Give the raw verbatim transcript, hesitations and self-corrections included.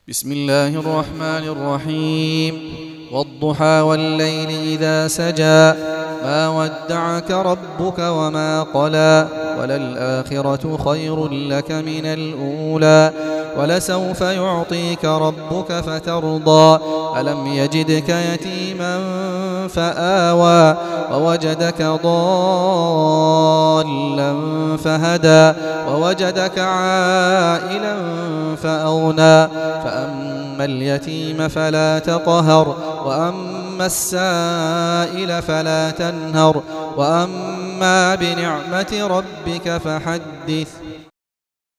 بسم الله الرحمن الرحيم والضحى والليل إذا سجى ما ودعك ربك وما قلى وللآخرة خير لك من الأولى ولسوف يعطيك ربك فترضى ألم يجدك يتيما فآوى ووجدك ضالا فهدى ووجدك عائلا فأغنى فأما اليتيم فلا تقهر وأما السائل فلا تنهر وأما بنعمة ربك فحدث